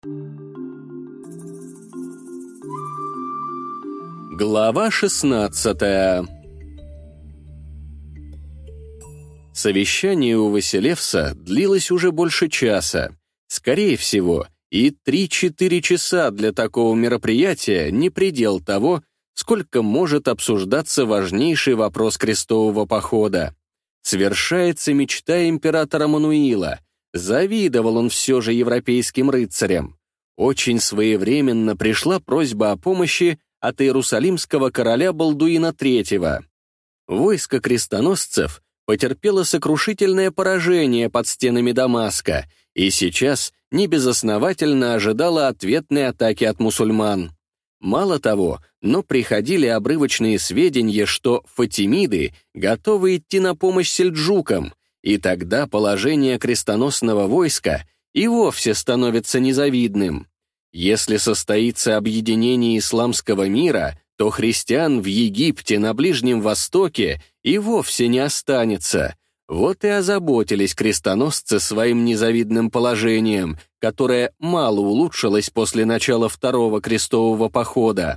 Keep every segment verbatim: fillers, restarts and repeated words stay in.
Глава шестнадцатая. Совещание у Василевса длилось уже больше часа. Скорее всего, и три-четыре часа для такого мероприятия не предел того, сколько может обсуждаться важнейший вопрос крестового похода. Свершается мечта императора Мануила. Завидовал он все же европейским рыцарям. Очень своевременно пришла просьба о помощи от иерусалимского короля Балдуина третьего. Войско крестоносцев потерпело сокрушительное поражение под стенами Дамаска и сейчас небезосновательно ожидало ответной атаки от мусульман. Мало того, но приходили обрывочные сведения, что фатимиды готовы идти на помощь сельджукам, и тогда положение крестоносного войска и вовсе становится незавидным. Если состоится объединение исламского мира, то христиан в Египте, на Ближнем Востоке и вовсе не останется. Вот и озаботились крестоносцы своим незавидным положением, которое мало улучшилось после начала второго крестового похода.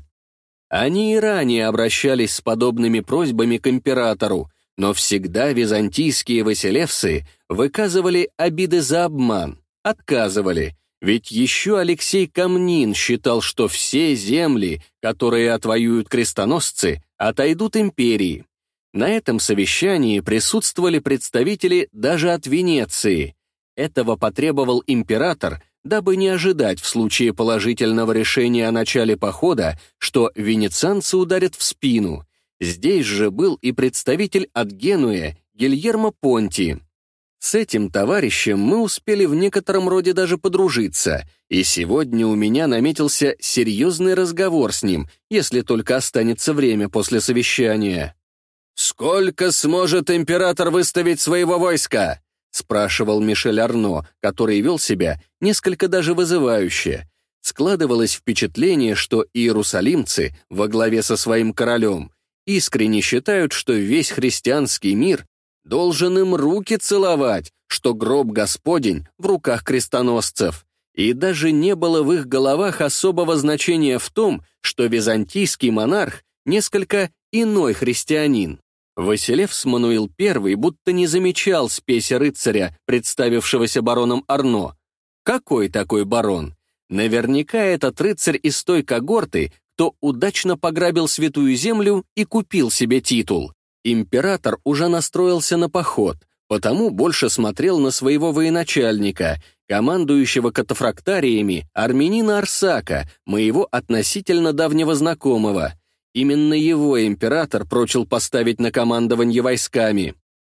Они и ранее обращались с подобными просьбами к императору, но всегда византийские василевсы выказывали обиды за обман, отказывали. Ведь еще Алексей Комнин считал, что все земли, которые отвоюют крестоносцы, отойдут империи. На этом совещании присутствовали представители даже от Венеции. Этого потребовал император, дабы не ожидать в случае положительного решения о начале похода, что венецианцы ударят в спину. Здесь же был и представитель от Генуи Гильермо Понти. С этим товарищем мы успели в некотором роде даже подружиться, и сегодня у меня наметился серьезный разговор с ним, если только останется время после совещания. «Сколько сможет император выставить своего войска?» — спрашивал Мишель Арно, который вел себя несколько даже вызывающе. Складывалось впечатление, что иерусалимцы во главе со своим королем искренне считают, что весь христианский мир должен им руки целовать, что гроб Господень в руках крестоносцев. И даже не было в их головах особого значения в том, что византийский монарх несколько иной христианин. Василевс Мануил I будто не замечал спеси рыцаря, представившегося бароном Арно. Какой такой барон? Наверняка этот рыцарь из той когорты, кто удачно пограбил Святую Землю и купил себе титул. Император уже настроился на поход, потому больше смотрел на своего военачальника, командующего катафрактариями армянина Арсака, моего относительно давнего знакомого. Именно его император прочил поставить на командование войсками.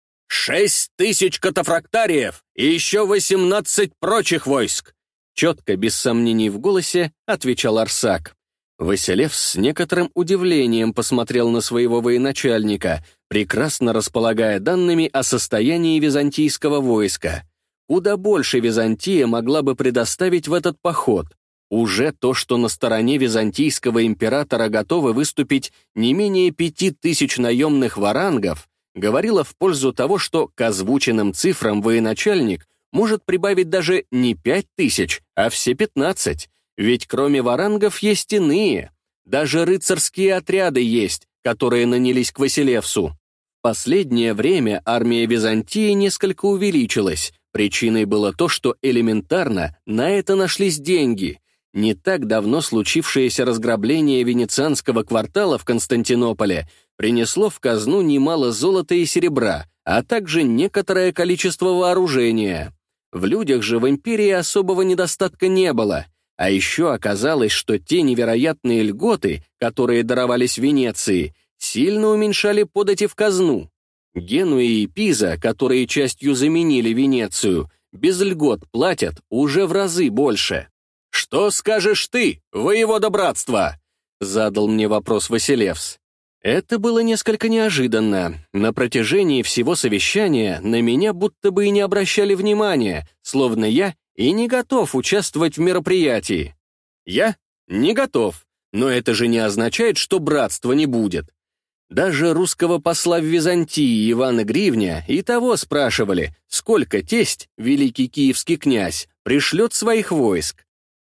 «Шесть тысяч катафрактариев и еще восемнадцать прочих войск!» Четко, без сомнений в голосе, отвечал Арсак. Василевс с некоторым удивлением посмотрел на своего военачальника, прекрасно располагая данными о состоянии византийского войска. Куда больше Византия могла бы предоставить в этот поход. Уже то, что на стороне византийского императора готовы выступить не менее пяти тысяч наемных варангов, говорило в пользу того, что к озвученным цифрам военачальник может прибавить даже не пять тысяч, а все пятнадцать. Ведь кроме варангов есть иные. Даже рыцарские отряды есть, которые нанялись к Василевсу. В последнее время армия Византии несколько увеличилась. Причиной было то, что элементарно на это нашлись деньги. Не так давно случившееся разграбление венецианского квартала в Константинополе принесло в казну немало золота и серебра, а также некоторое количество вооружения. В людях же в империи особого недостатка не было. А еще оказалось, что те невероятные льготы, которые даровались Венеции, сильно уменьшали подати в казну. Генуя и Пиза, которые частью заменили Венецию, без льгот платят уже в разы больше. «Что скажешь ты, воевода братства?» — задал мне вопрос Василевс. Это было несколько неожиданно. На протяжении всего совещания на меня будто бы и не обращали внимания, словно я и не готов участвовать в мероприятии. Я не готов, но это же не означает, что братства не будет. Даже русского посла в Византии Ивана Гривня и того спрашивали, сколько тесть, великий киевский князь, пришлет своих войск.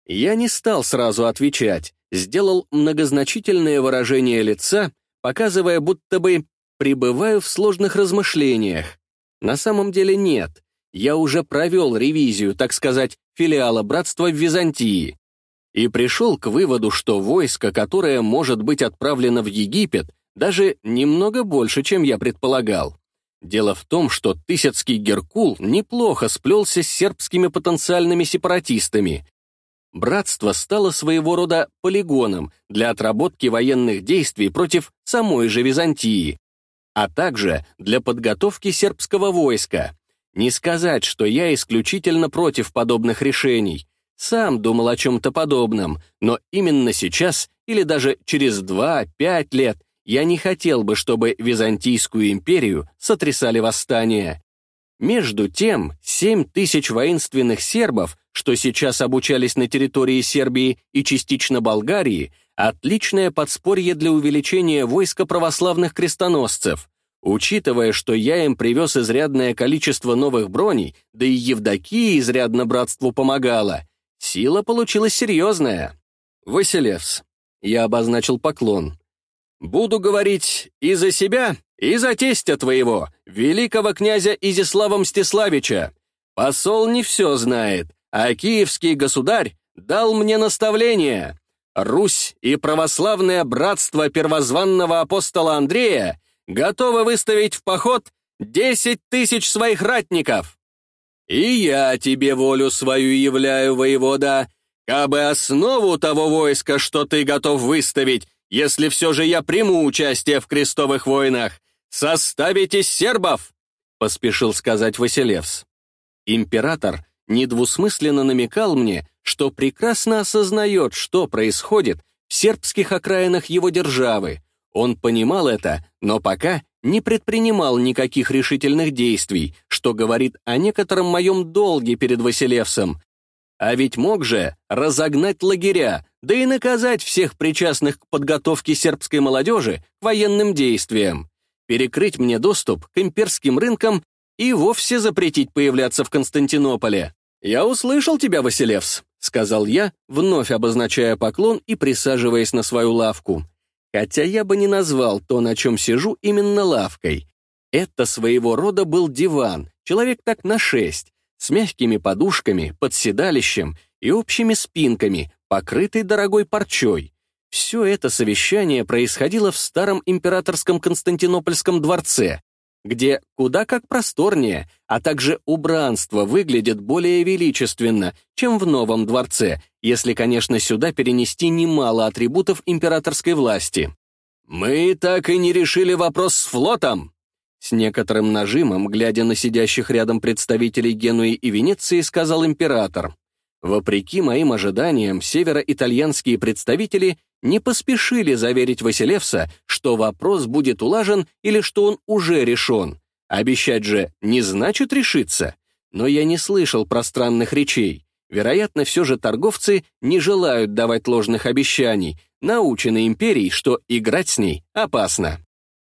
Я не стал сразу отвечать, сделал многозначительное выражение лица, показывая, будто бы пребываю в сложных размышлениях. На самом деле нет. Я уже провел ревизию, так сказать, филиала братства в Византии, и пришел к выводу, что войско, которое может быть отправлено в Египет, даже немного больше, чем я предполагал. Дело в том, что Тысяцкий Геркул неплохо сплелся с сербскими потенциальными сепаратистами. Братство стало своего рода полигоном для отработки военных действий против самой же Византии, а также для подготовки сербского войска. Не сказать, что я исключительно против подобных решений. Сам думал о чем-то подобном, но именно сейчас, или даже через два-пять лет, я не хотел бы, чтобы Византийскую империю сотрясали восстания. Между тем, семь тысяч воинственных сербов, что сейчас обучались на территории Сербии и частично Болгарии, отличное подспорье для увеличения войска православных крестоносцев. Учитывая, что я им привез изрядное количество новых броней, да и Евдокия изрядно братству помогала, сила получилась серьезная. Василевс. Я обозначил поклон. Буду говорить и за себя, и за тестя твоего, великого князя Изяслава Мстиславича. Посол не все знает, а киевский государь дал мне наставление. Русь и православное братство первозванного апостола Андрея готовы выставить в поход десять тысяч своих ратников. И я тебе волю свою являю, воевода, кабы основу того войска, что ты готов выставить, если все же я приму участие в крестовых войнах, составить из сербов, поспешил сказать Василевс. Император недвусмысленно намекал мне, что прекрасно осознает, что происходит в сербских окраинах его державы. Он понимал это, но пока не предпринимал никаких решительных действий, что говорит о некотором моем долге перед Василевсом. А ведь мог же разогнать лагеря, да и наказать всех причастных к подготовке сербской молодежи к военным действиям, перекрыть мне доступ к имперским рынкам и вовсе запретить появляться в Константинополе. «Я услышал тебя, Василевс», — сказал я, вновь обозначая поклон и присаживаясь на свою лавку. Хотя я бы не назвал то, на чем сижу, именно лавкой. Это своего рода был диван, человек так на шесть, с мягкими подушками, под седалищем и общими спинками, покрытый дорогой парчой. Все это совещание происходило в старом императорском Константинопольском дворце, где куда как просторнее, а также убранство выглядит более величественно, чем в новом дворце, если, конечно, сюда перенести немало атрибутов императорской власти. «Мы так и не решили вопрос с флотом!» С некоторым нажимом, глядя на сидящих рядом представителей Генуи и Венеции, сказал император. Вопреки моим ожиданиям, североитальянские представители не поспешили заверить Василевса, что вопрос будет улажен или что он уже решен. Обещать же не значит решиться. Но я не слышал пространных речей. Вероятно, все же торговцы не желают давать ложных обещаний, научены империей, что играть с ней опасно.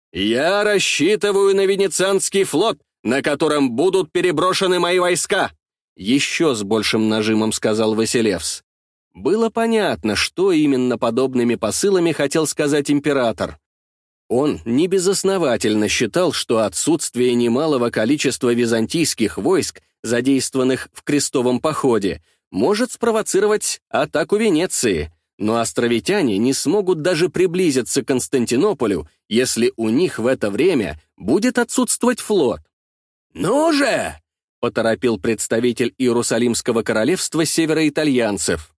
«Я рассчитываю на Венецианский флот, на котором будут переброшены мои войска», еще с большим нажимом сказал Василевс. Было понятно, что именно подобными посылами хотел сказать император. Он небезосновательно считал, что отсутствие немалого количества византийских войск, задействованных в крестовом походе, может спровоцировать атаку Венеции, но островитяне не смогут даже приблизиться к Константинополю, если у них в это время будет отсутствовать флот. «Ну же!» — поторопил представитель Иерусалимского королевства североитальянцев.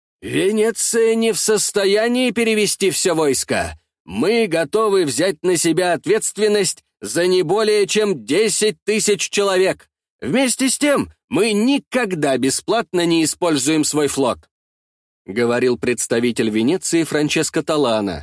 «Венеция не в состоянии перевести все войско. Мы готовы взять на себя ответственность за не более чем десять тысяч человек. Вместе с тем мы никогда бесплатно не используем свой флот», — говорил представитель Венеции Франческо Талана.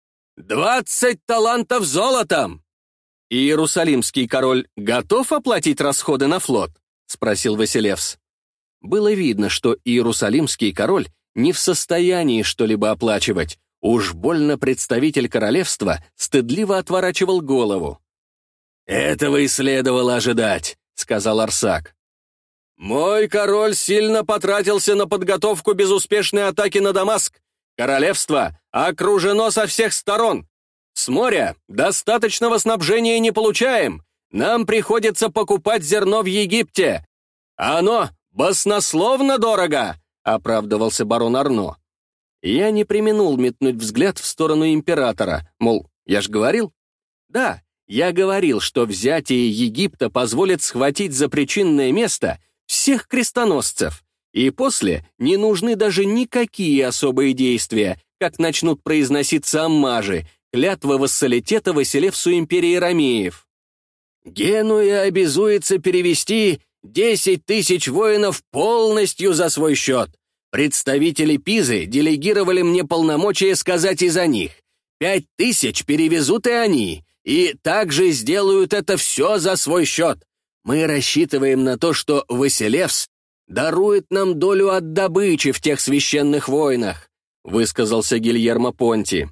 «Двадцать талантов золотом!» «Иерусалимский король готов оплатить расходы на флот?» — спросил Василевс. Было видно, что Иерусалимский король не в состоянии что-либо оплачивать. Уж больно представитель королевства стыдливо отворачивал голову. «Этого и следовало ожидать», — сказал Арсак. «Мой король сильно потратился на подготовку безуспешной атаки на Дамаск. Королевство окружено со всех сторон. С моря достаточного снабжения не получаем. Нам приходится покупать зерно в Египте. Оно баснословно дорого», — оправдывался барон Арно. Я не преминул метнуть взгляд в сторону императора, мол, я ж говорил. Да, я говорил, что взятие Египта позволит схватить за причинное место всех крестоносцев, и после не нужны даже никакие особые действия, как начнут произноситься аммажи, клятвы вассалитета Василевсу империи ромеев. Генуя обязуется перевести десять тысяч воинов полностью за свой счет. Представители Пизы делегировали мне полномочия сказать и за них. Пять тысяч перевезут и они, и также сделают это все за свой счет. Мы рассчитываем на то, что Василевс дарует нам долю от добычи в тех священных войнах», высказался Гильермо Понти.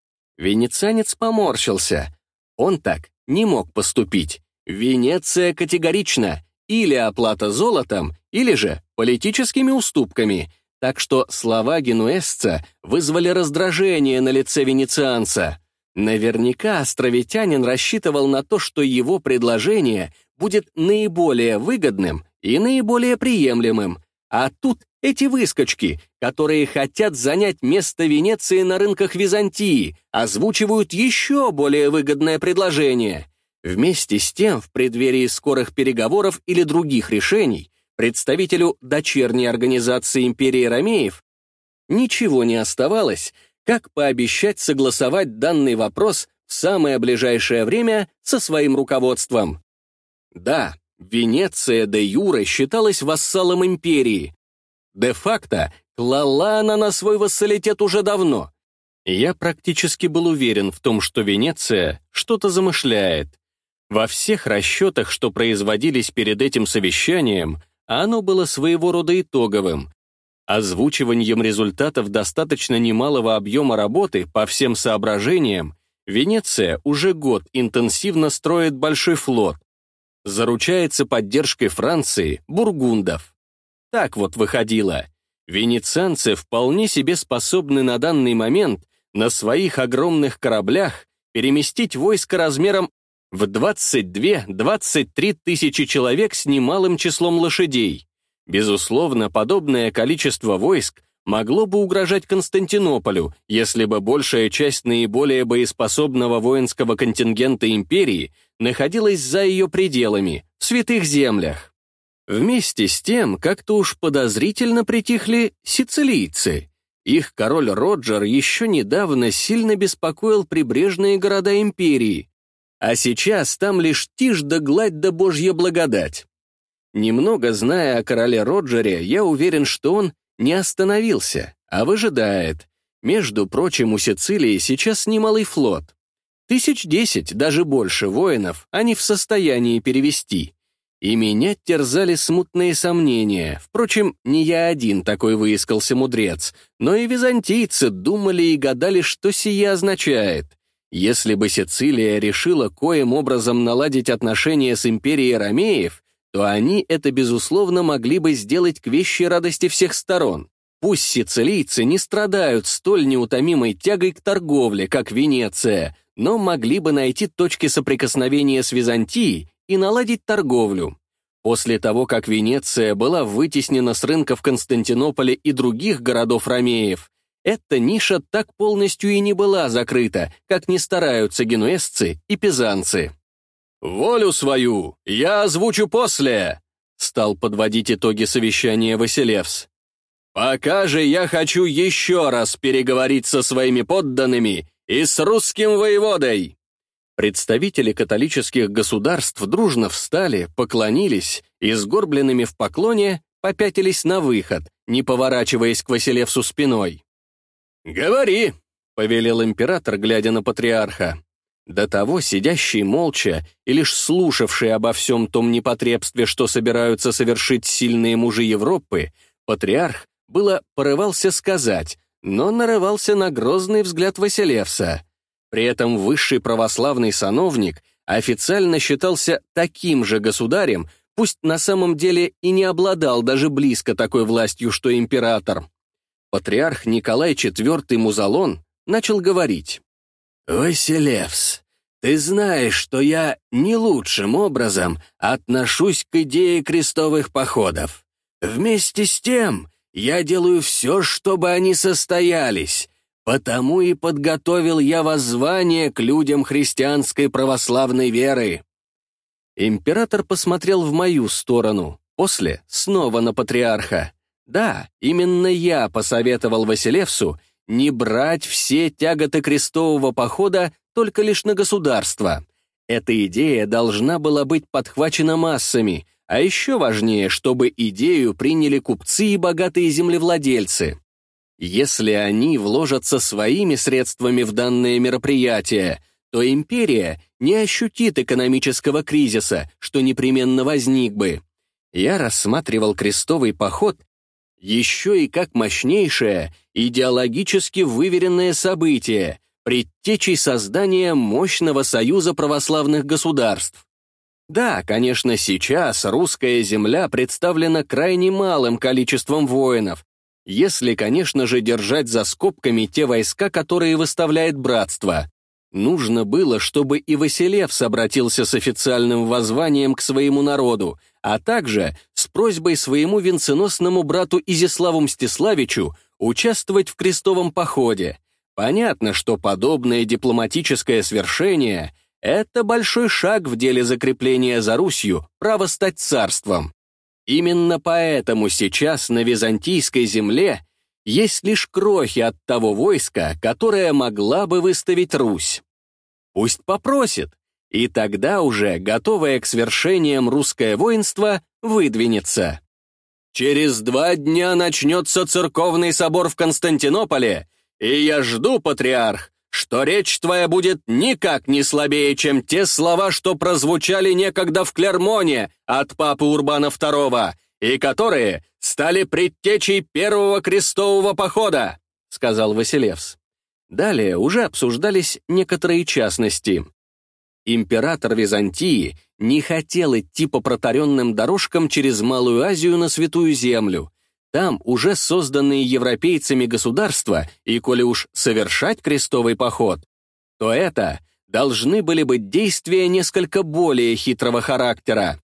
Венецианец поморщился. Он так не мог поступить. Венеция категорична: или оплата золотом, или же политическими уступками, так что слова генуэзца вызвали раздражение на лице венецианца. Наверняка островитянин рассчитывал на то, что его предложение будет наиболее выгодным и наиболее приемлемым, а тут эти выскочки, которые хотят занять место Венеции на рынках Византии, озвучивают еще более выгодное предложение. Вместе с тем, в преддверии скорых переговоров или других решений, представителю дочерней организации империи ромеев ничего не оставалось, как пообещать согласовать данный вопрос в самое ближайшее время со своим руководством. Да, Венеция де юре считалась вассалом империи. Де-факто клала она на свой вассалитет уже давно. Я практически был уверен в том, что Венеция что-то замышляет. Во всех расчетах, что производились перед этим совещанием, оно было своего рода итоговым. Озвучиванием результатов достаточно немалого объема работы по всем соображениям Венеция уже год интенсивно строит большой флот, заручается поддержкой Франции, бургундов. Так вот выходило. Венецианцы вполне себе способны на данный момент на своих огромных кораблях переместить войско размером в двадцать две — двадцать три тысячи человек с немалым числом лошадей. Безусловно, подобное количество войск могло бы угрожать Константинополю, если бы большая часть наиболее боеспособного воинского контингента империи находилась за ее пределами, в святых землях. Вместе с тем, как-то уж подозрительно притихли сицилийцы. Их король Роджер еще недавно сильно беспокоил прибрежные города империи, а сейчас там лишь тишь да гладь да божья благодать. Немного зная о короле Роджере, я уверен, что он не остановился, а выжидает. Между прочим, у Сицилии сейчас немалый флот. Тысяч десять, даже больше воинов они в состоянии перевести. И меня терзали смутные сомнения. Впрочем, не я один такой выискался мудрец, но и византийцы думали и гадали, что сие означает. Если бы Сицилия решила коим образом наладить отношения с империей ромеев, то они это, безусловно, могли бы сделать к вещей радости всех сторон. Пусть сицилийцы не страдают столь неутомимой тягой к торговле, как Венеция, но могли бы найти точки соприкосновения с Византией и наладить торговлю. После того, как Венеция была вытеснена с рынков Константинополя и других городов ромеев, эта ниша так полностью и не была закрыта, как не стараются генуэзцы и пизанцы. «Волю свою я озвучу после», — стал подводить итоги совещания Василевс. «Пока же я хочу еще раз переговорить со своими подданными и с русским воеводой». Представители католических государств дружно встали, поклонились и, сгорбленными в поклоне, попятились на выход, не поворачиваясь к Василевсу спиной. «Говори», — повелел император, глядя на патриарха. До того сидящий молча и лишь слушавший обо всем том непотребстве, что собираются совершить сильные мужи Европы, патриарх было порывался сказать, но нарывался на грозный взгляд Василевса. При этом высший православный сановник официально считался таким же государем, пусть на самом деле и не обладал даже близко такой властью, что император. Патриарх Николай четвёртый Музалон начал говорить. «Василевс, ты знаешь, что я не лучшим образом отношусь к идее крестовых походов. Вместе с тем я делаю все, чтобы они состоялись, потому и подготовил я воззвание к людям христианской православной веры». Император посмотрел в мою сторону, после снова на патриарха. Да, именно я посоветовал Василевсу не брать все тяготы крестового похода только лишь на государство. Эта идея должна была быть подхвачена массами, а еще важнее, чтобы идею приняли купцы и богатые землевладельцы. Если они вложатся своими средствами в данное мероприятие, то империя не ощутит экономического кризиса, что непременно возник бы. Я рассматривал крестовый поход еще и как мощнейшее, идеологически выверенное событие, предтечей создания мощного союза православных государств. Да, конечно, сейчас русская земля представлена крайне малым количеством воинов, если, конечно же, держать за скобками те войска, которые выставляет братство. Нужно было, чтобы и Василевс обратился с официальным воззванием к своему народу, а также с просьбой своему венценосному брату Изяславу Мстиславичу участвовать в крестовом походе. Понятно, что подобное дипломатическое свершение — это большой шаг в деле закрепления за Русью права стать царством. Именно поэтому сейчас на византийской земле есть лишь крохи от того войска, которое могла бы выставить Русь. Пусть попросит, и тогда уже, готовое к свершениям русское воинство, выдвинется. Через два дня начнется церковный собор в Константинополе, и я жду, патриарх, что речь твоя будет никак не слабее, чем те слова, что прозвучали некогда в Клермоне от папы Урбана второго, и которые стали предтечей первого крестового похода», — сказал Василевс. Далее уже обсуждались некоторые частности. Император Византии не хотел идти по протаренным дорожкам через Малую Азию на Святую Землю. Там уже созданные европейцами государства, и коли уж совершать крестовый поход, то это должны были быть действия несколько более хитрого характера.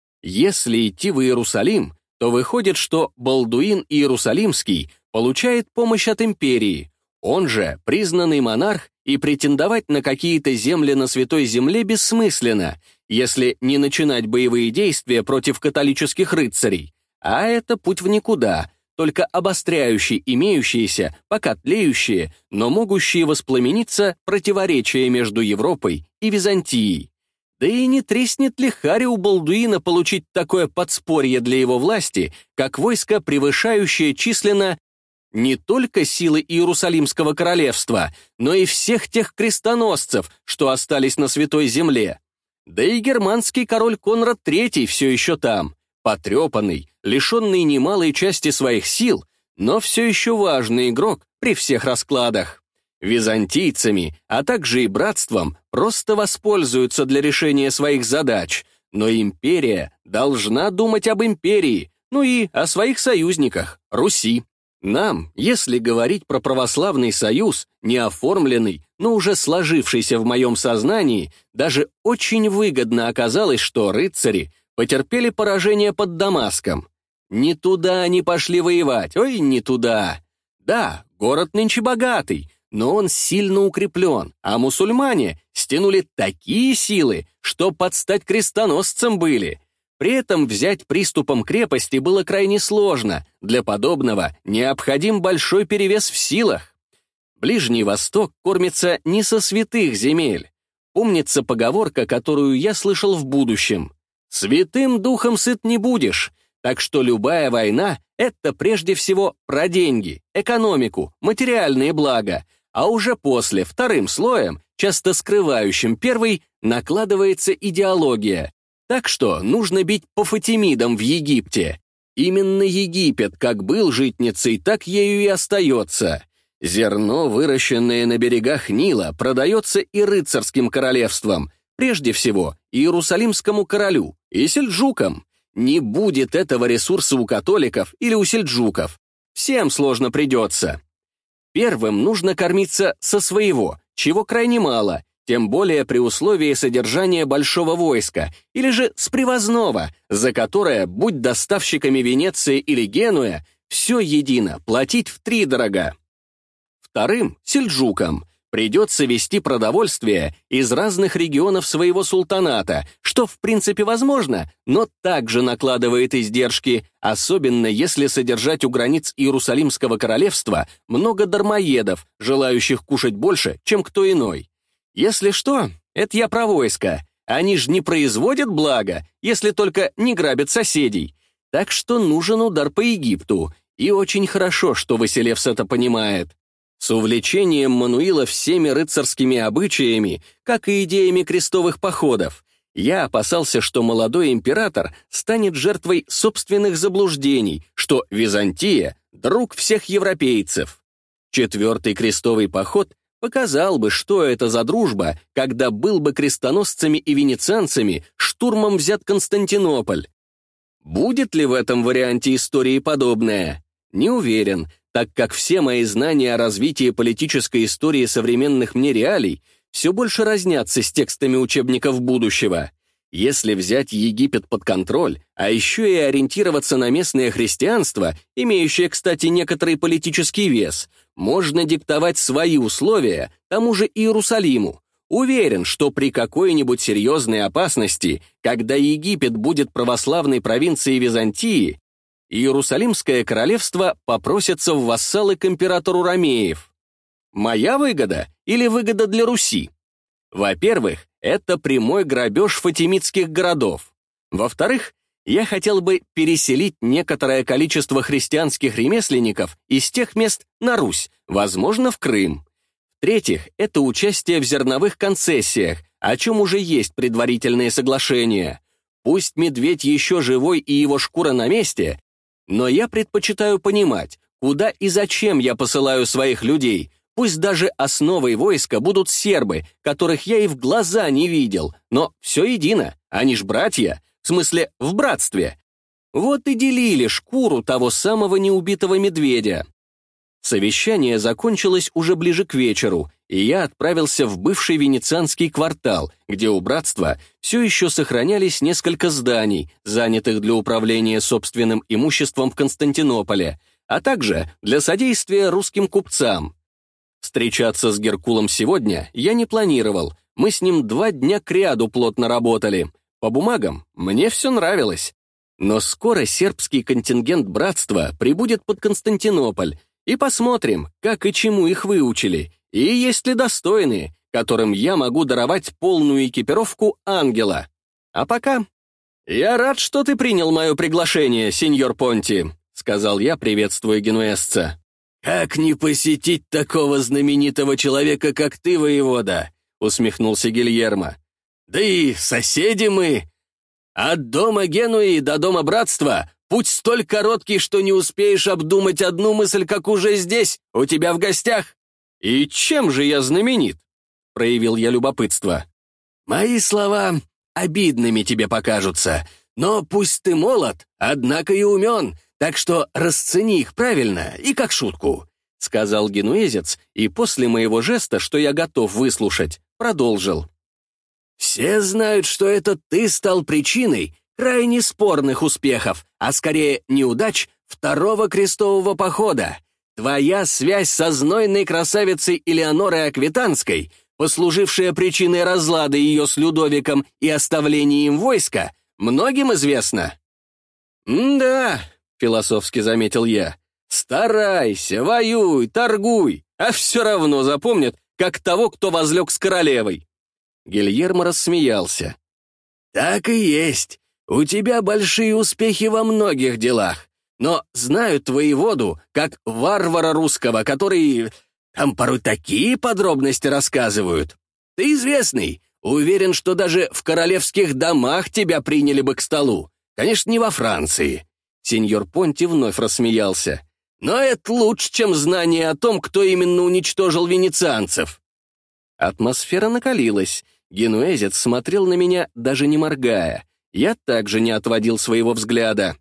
Если идти в Иерусалим, то выходит, что Балдуин Иерусалимский получает помощь от империи, он же признанный монарх, и претендовать на какие-то земли на Святой Земле бессмысленно, если не начинать боевые действия против католических рыцарей. А это путь в никуда, только обостряющий имеющиеся, пока тлеющие, но могущие воспламениться противоречия между Европой и Византией. Да и не треснет ли хари у Балдуина получить такое подспорье для его власти, как войско, превышающее численно не только силы Иерусалимского королевства, но и всех тех крестоносцев, что остались на Святой Земле? Да и германский король Конрад третий все еще там, потрепанный, лишенный немалой части своих сил, но все еще важный игрок при всех раскладах. Византийцами, а также и братством, просто воспользуются для решения своих задач, но империя должна думать об империи, ну и о своих союзниках, Руси. Нам, если говорить про православный союз, не оформленный, но уже сложившийся в моем сознании, даже очень выгодно оказалось, что рыцари потерпели поражение под Дамаском. Не туда они пошли воевать, ой, не туда. Да, город нынче богатый, но он сильно укреплен, а мусульмане стянули такие силы, что под стать крестоносцам были. При этом взять приступом крепости было крайне сложно, для подобного необходим большой перевес в силах. Ближний Восток кормится не со святых земель. Помнится поговорка, которую я слышал в будущем. «Святым духом сыт не будешь», так что любая война — это прежде всего про деньги, экономику, материальные блага, а уже после, вторым слоем, часто скрывающим первый, накладывается идеология. Так что нужно бить по фатимидам в Египте. Именно Египет как был житницей, так ею и остается. Зерно, выращенное на берегах Нила, продается и рыцарским королевствам, прежде всего Иерусалимскому королю и сельджукам. Не будет этого ресурса у католиков или у сельджуков. Всем сложно придется. Первым нужно кормиться со своего, чего крайне мало, тем более при условии содержания большого войска, или же с привозного, за которое, будь доставщиками Венеции или Генуя, все едино, платить втридорога. Вторым, сельджукам, придется везти продовольствие из разных регионов своего султаната, что в принципе возможно, но также накладывает издержки, особенно если содержать у границ Иерусалимского королевства много дармоедов, желающих кушать больше, чем кто иной. Если что, это я про войско. Они ж не производят блага, если только не грабят соседей. Так что нужен удар по Египту, и очень хорошо, что Василевс это понимает. С увлечением Мануила всеми рыцарскими обычаями, как и идеями крестовых походов, я опасался, что молодой император станет жертвой собственных заблуждений, что Византия — друг всех европейцев. Четвертый крестовый поход показал бы, что это за дружба, когда был бы крестоносцами и венецианцами штурмом взят Константинополь. Будет ли в этом варианте истории подобное? Не уверен, так как все мои знания о развитии политической истории современных мне реалий все больше разнятся с текстами учебников будущего. Если взять Египет под контроль, а еще и ориентироваться на местное христианство, имеющее, кстати, некоторый политический вес, можно диктовать свои условия тому же Иерусалиму. Уверен, что при какой-нибудь серьезной опасности, когда Египет будет православной провинцией Византии, Иерусалимское королевство попросится в вассалы к императору ромеев. Моя выгода или выгода для Руси? Во-первых, это прямой грабеж фатимидских городов. Во-вторых, я хотел бы переселить некоторое количество христианских ремесленников из тех мест на Русь, возможно, в Крым. В-третьих, это участие в зерновых концессиях, о чем уже есть предварительные соглашения. Пусть медведь еще живой и его шкура на месте, но я предпочитаю понимать, куда и зачем я посылаю своих людей. Пусть даже основой войска будут сербы, которых я и в глаза не видел, но все едино, они ж братья, в смысле в братстве. Вот и делили шкуру того самого неубитого медведя. Совещание закончилось уже ближе к вечеру, и я отправился в бывший венецианский квартал, где у братства все еще сохранялись несколько зданий, занятых для управления собственным имуществом в Константинополе, а также для содействия русским купцам. Встречаться с Геркулом сегодня я не планировал, мы с ним два дня кряду плотно работали. По бумагам мне все нравилось. Но скоро сербский контингент братства прибудет под Константинополь, и посмотрим, как и чему их выучили, и есть ли достойные, которым я могу даровать полную экипировку ангела. А пока... «Я рад, что ты принял мое приглашение, сеньор Понти», — сказал я, приветствуя генуэзца. «Как не посетить такого знаменитого человека, как ты, воевода?» — усмехнулся Гильермо. «Да и соседи мы. От дома Генуи до дома братства путь столь короткий, что не успеешь обдумать одну мысль, как уже здесь, у тебя в гостях». «И чем же я знаменит?» — проявил я любопытство. «Мои слова обидными тебе покажутся, но пусть ты молод, однако и умен, так что расцени их правильно и как шутку», — сказал генуэзец, и после моего жеста, что я готов выслушать, продолжил. «Все знают, что это ты стал причиной крайне спорных успехов, а скорее неудач второго крестового похода. Твоя связь со знойной красавицей Элеонорой Аквитанской, послужившая причиной разлада ее с Людовиком и оставления им войска, многим известна». «Да», — философски заметил я, — «старайся, воюй, торгуй, а все равно запомнят, как того, кто возлег с королевой». Гильермо рассмеялся. «Так и есть. У тебя большие успехи во многих делах, но знают воеводу как варвара русского, который... Там порой такие подробности рассказывают. Ты известный, уверен, что даже в королевских домах тебя приняли бы к столу. Конечно, не во Франции». Сеньор Понти вновь рассмеялся. «Но это лучше, чем знание о том, кто именно уничтожил венецианцев». Атмосфера накалилась. Генуэзец смотрел на меня, даже не моргая. Я также не отводил своего взгляда.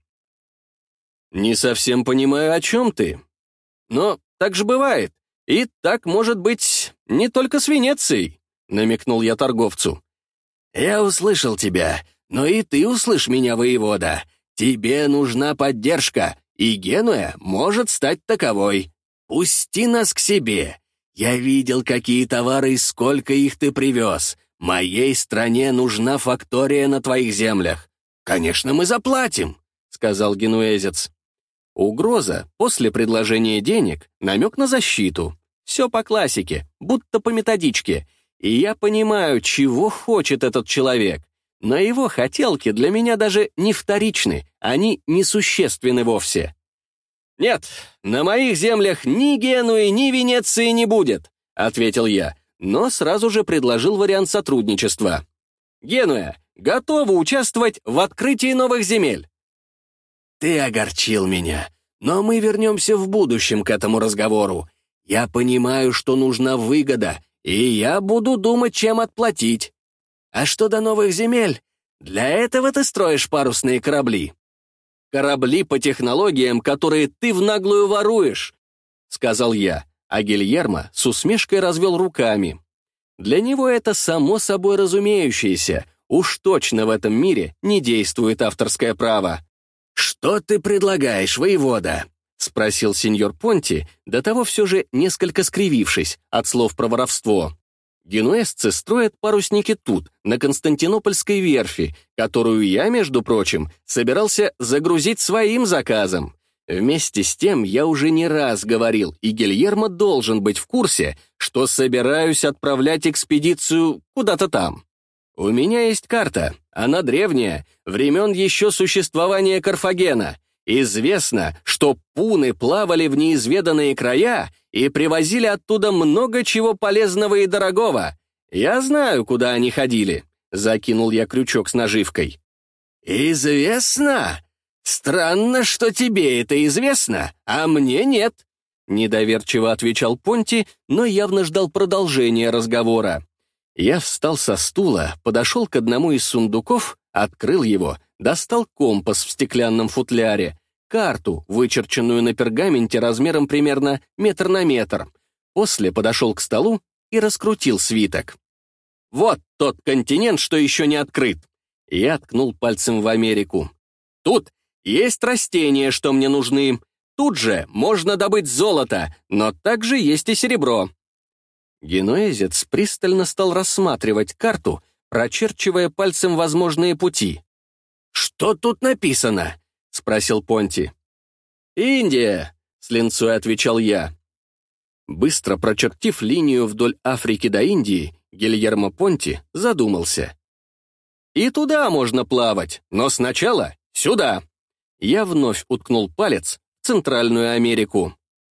«Не совсем понимаю, о чем ты. Но так же бывает. И так может быть не только с Венецией», — намекнул я торговцу. «Я услышал тебя, но и ты услышь меня, воевода. Тебе нужна поддержка, и Генуя может стать таковой. Пусти нас к себе. Я видел, какие товары и сколько их ты привез. Моей стране нужна фактория на твоих землях. Конечно, мы заплатим», — сказал генуэзец. Угроза после предложения денег, намек на защиту. Все по классике, будто по методичке. И я понимаю, чего хочет этот человек. Но его хотелки для меня даже не вторичны, они несущественны вовсе. «Нет, на моих землях ни Генуи, ни Венеции не будет», — ответил я, но сразу же предложил вариант сотрудничества. «Генуя готова участвовать в открытии новых земель». «Ты огорчил меня, но мы вернемся в будущем к этому разговору. Я понимаю, что нужна выгода, и я буду думать, чем отплатить. А что до новых земель? Для этого ты строишь парусные корабли». «Корабли по технологиям, которые ты в наглую воруешь», — сказал я, а Гильермо с усмешкой развел руками. Для него это само собой разумеющееся, уж точно в этом мире не действует авторское право. «Что ты предлагаешь, воевода?» — спросил сеньор Понти, до того все же несколько скривившись от слов про воровство. Генуэзцы строят парусники тут, на Константинопольской верфи, которую я, между прочим, собирался загрузить своим заказом. Вместе с тем я уже не раз говорил, и Гильермо должен быть в курсе, что собираюсь отправлять экспедицию куда-то там. У меня есть карта, она древняя, времен еще существования Карфагена. Известно, что пуны плавали в неизведанные края и привозили оттуда много чего полезного и дорогого. Я знаю, куда они ходили. Закинул я крючок с наживкой. «Известно? Странно, что тебе это известно, а мне нет», — недоверчиво отвечал Понти, но явно ждал продолжения разговора. Я встал со стула, подошел к одному из сундуков, открыл его, достал компас в стеклянном футляре, карту, вычерченную на пергаменте размером примерно метр на метр. После подошел к столу и раскрутил свиток. «Вот тот континент, что еще не открыт». Я ткнул пальцем в Америку. «Тут есть растения, что мне нужны. Тут же можно добыть золото, но также есть и серебро». Генуэзец пристально стал рассматривать карту, прочерчивая пальцем возможные пути. «Что тут написано?» — спросил Понти. «Индия», — с линцой отвечал я. Быстро прочертив линию вдоль Африки до Индии, Гильермо Понти задумался. «И туда можно плавать, но сначала сюда». Я вновь уткнул палец в Центральную Америку.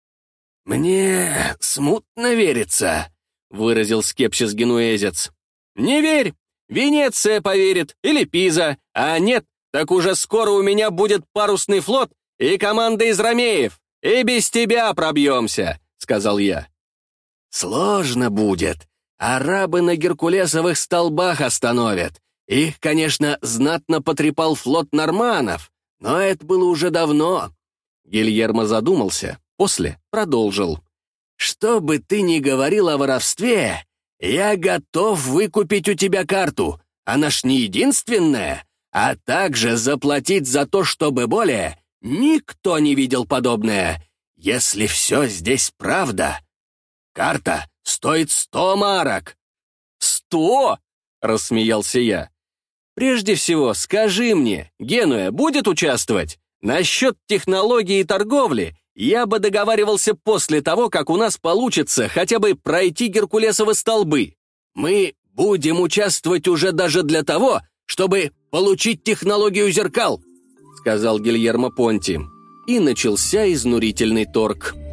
«Мне смутно верится», — выразил скепсис генуэзец. «Не верь! Венеция поверит или Пиза, а нет, так уже скоро у меня будет парусный флот и команда из ромеев, и без тебя пробьемся», — сказал я. «Сложно будет. Арабы на геркулесовых столбах остановят. Их, конечно, знатно потрепал флот норманнов, но это было уже давно». Гильермо задумался, после продолжил. «Что бы ты ни говорил о воровстве, я готов выкупить у тебя карту, она ж не единственная, а также заплатить за то, чтобы более никто не видел подобное, если все здесь правда. Карта стоит сто марок». «Сто?» — рассмеялся я. «Прежде всего, скажи мне, Генуя будет участвовать? Насчет технологии и торговли я бы договаривался после того, как у нас получится хотя бы пройти Геркулесовы столбы. Мы будем участвовать уже даже для того, чтобы получить технологию зеркал», — сказал Гильермо Понти. И начался изнурительный торг.